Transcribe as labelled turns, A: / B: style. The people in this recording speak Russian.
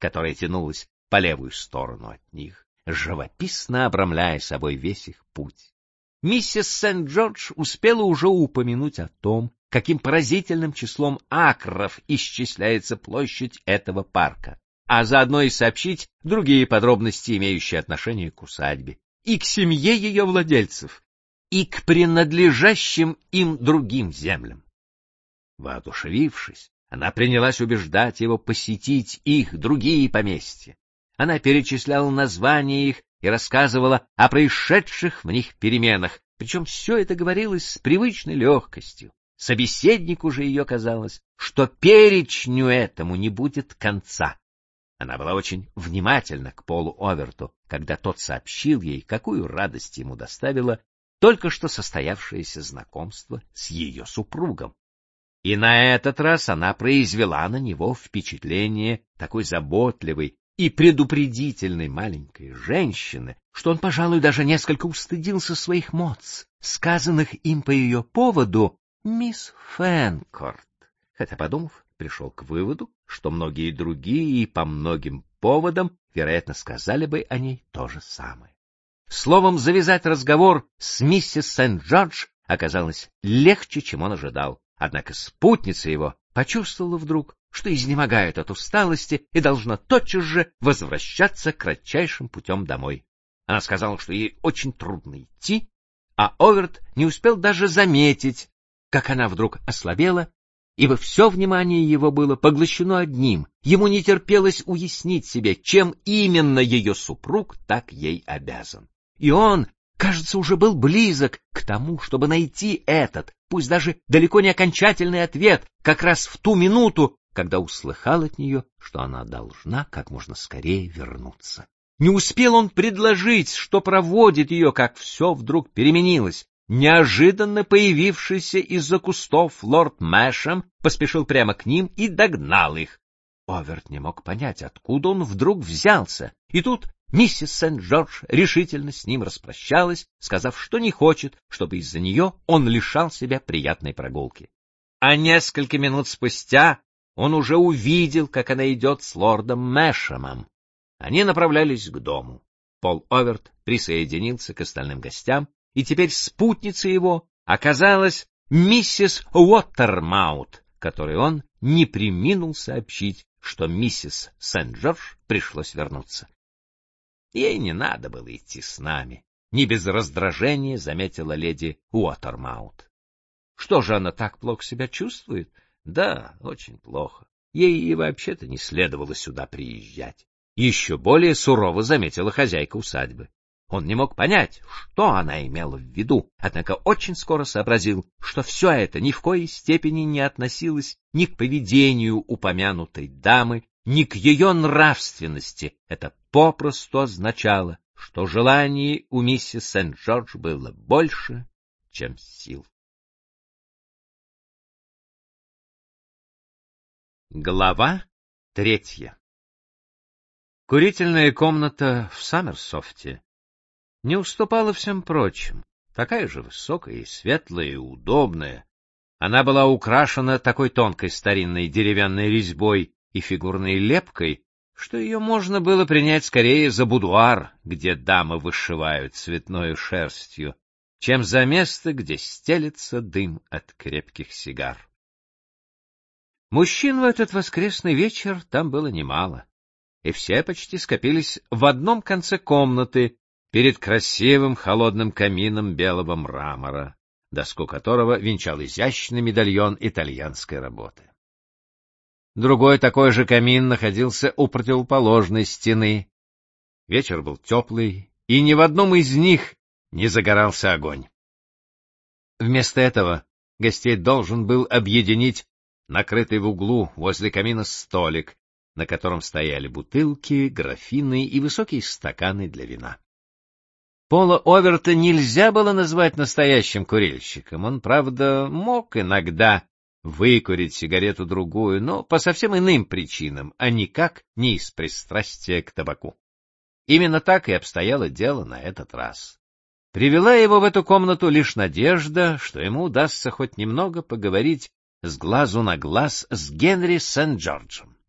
A: которая тянулась по левую сторону от них, живописно обрамляя собой весь их путь. Миссис Сент-Джордж успела уже упомянуть о том, каким поразительным числом акров исчисляется площадь этого парка, а заодно и сообщить другие подробности, имеющие отношение к усадьбе, и к семье ее владельцев, и к принадлежащим им другим землям. Воодушевившись, она принялась убеждать его посетить их другие поместья. Она перечисляла названия их и рассказывала о происшедших в них переменах, причем все это говорилось с привычной легкостью. Собеседнику же ее казалось, что перечню этому не будет конца. Она была очень внимательна к Полу Оверту, когда тот сообщил ей, какую радость ему доставило только что состоявшееся знакомство с ее супругом. И на этот раз она произвела на него впечатление такой заботливой и предупредительной маленькой женщины, что он, пожалуй, даже несколько устыдился своих моц, сказанных им по ее поводу «Мисс Фэнкорт», хотя, подумав, пришел к выводу, что многие другие и по многим поводам, вероятно, сказали бы о ней то же самое. Словом, завязать разговор с миссис Сент-Джордж оказалось легче, чем он ожидал. Однако спутница его почувствовала вдруг, что изнемогает от усталости и должна тотчас же возвращаться кратчайшим путем домой. Она сказала, что ей очень трудно идти, а Оверт не успел даже заметить, как она вдруг ослабела, ибо все внимание его было поглощено одним. Ему не терпелось уяснить себе, чем именно ее супруг так ей обязан. И он, кажется, уже был близок к тому, чтобы найти этот, пусть даже далеко не окончательный ответ, как раз в ту минуту, когда услыхал от нее, что она должна как можно скорее вернуться. Не успел он предложить, что проводит ее, как все вдруг переменилось. Неожиданно появившийся из-за кустов лорд Мэшем поспешил прямо к ним и догнал их. Оверт не мог понять, откуда он вдруг взялся, и тут миссис Сент-Джордж решительно с ним распрощалась, сказав, что не хочет, чтобы из-за нее он лишал себя приятной прогулки. А несколько минут спустя он уже увидел, как она идет с лордом Мэшемом. Они направлялись к дому. Пол Оверт присоединился к остальным гостям, и теперь спутницей его оказалась миссис Уоттермаут, которой он не преминул сообщить, что миссис Сент-Джордж пришлось вернуться. Ей не надо было идти с нами, не без раздражения заметила леди Уоттермаут. Что же она так плохо себя чувствует? Да, очень плохо. Ей и вообще-то не следовало сюда приезжать. Еще более сурово заметила хозяйка усадьбы. Он не мог понять, что она имела в виду, однако очень скоро сообразил, что все это ни в коей степени не относилось ни к поведению упомянутой дамы, ни к ее нравственности. Это попросту означало, что желаний у миссис Сент-Джордж было больше, чем сил. Глава 3. Курительная комната в Саммерсофте не уступала всем прочим, такая же высокая и светлая и удобная. Она была украшена такой тонкой старинной деревянной резьбой и фигурной лепкой, что ее можно было принять скорее за будуар, где дамы вышивают цветною шерстью, чем за место, где стелется дым от крепких сигар. Мужчин в этот воскресный вечер там было немало, и все почти скопились в одном конце комнаты перед красивым холодным камином белого мрамора, доску которого венчал изящный медальон итальянской работы. Другой такой же камин находился у противоположной стены. Вечер был теплый, и ни в одном из них не загорался огонь. Вместо этого гостей должен был объединить накрытый в углу возле камина столик, на котором стояли бутылки, графины и высокие стаканы для вина. Пола Оверта нельзя было назвать настоящим курильщиком. Он, правда, мог иногда выкурить сигарету-другую, но по совсем иным причинам, а никак не из пристрастия к табаку. Именно так и обстояло дело на этот раз. Привела его в эту комнату лишь надежда, что ему удастся хоть немного поговорить с глазу на глаз с Генри Сент-Джорджем.